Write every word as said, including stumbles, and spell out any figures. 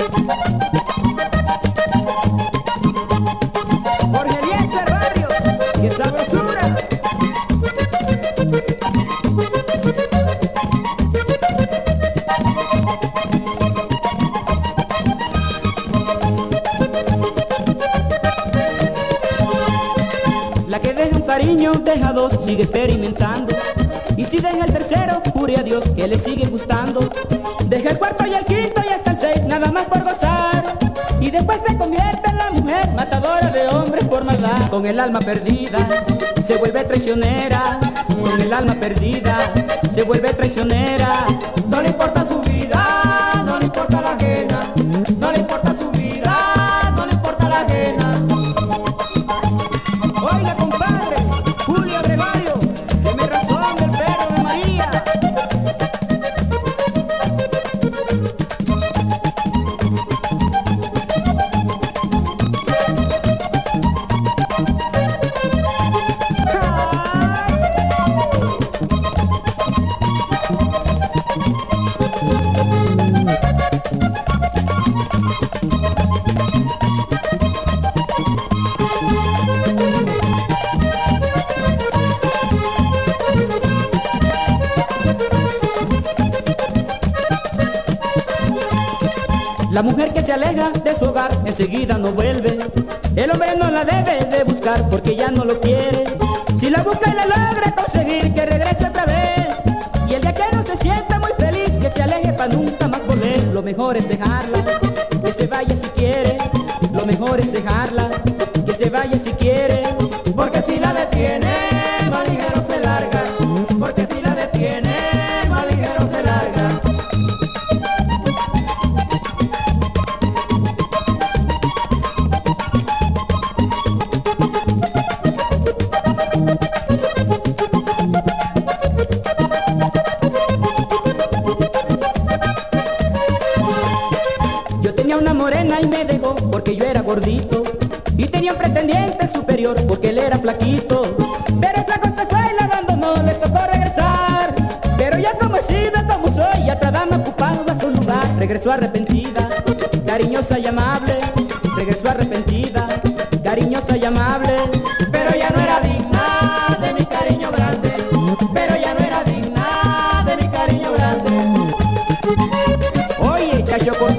Jorge Eliezer Barrios, ¡qué sabrosura! La que deja un cariño, deja dos, sigue experimentando. Y si deja el tercero, jure a Dios que le sigue gustando. Deja el cuarto y el quinto y hasta el seis, nada más por gozar. Y después se convierte en la mujer matadora de hombres por maldad. Con el alma perdida, se vuelve traicionera. Con el alma perdida, se vuelve traicionera. No le importa su vida, no le importa la ajena. No le importa su vida, no le importa la ajena. Oiga, compadre, Julio Gregorio, deme razón del perro de María. La mujer que se aleja de su hogar enseguida no vuelve. El hombre no la debe de buscar porque ya no lo quiere. Si la busca y la logra conseguir, que regrese otra vez. Y el día que no se sienta muy feliz, que se aleje para nunca más volver. Lo mejor es dejarla, que se vaya si quiere. Lo mejor es dejarla, que se vaya si quiere. Porque si la detiene, más ligero se larga. Porque si la detiene, más ligero se larga. Yo tenía una morena y me dejó porque yo era gordito. Y tenía un pretendiente superior porque él era flaquito. Pero el flaco se fue y la abandonó, le tocó regresar. Pero ya como he sido, como soy, otra dama ocupaba su lugar. Regresó arrepentida, cariñosa y amable. Regresó arrepentida, cariñosa y amable. Pero ya no era digna de mi cariño grande. Pero ya no era digna de mi cariño grande. Oye, chacho,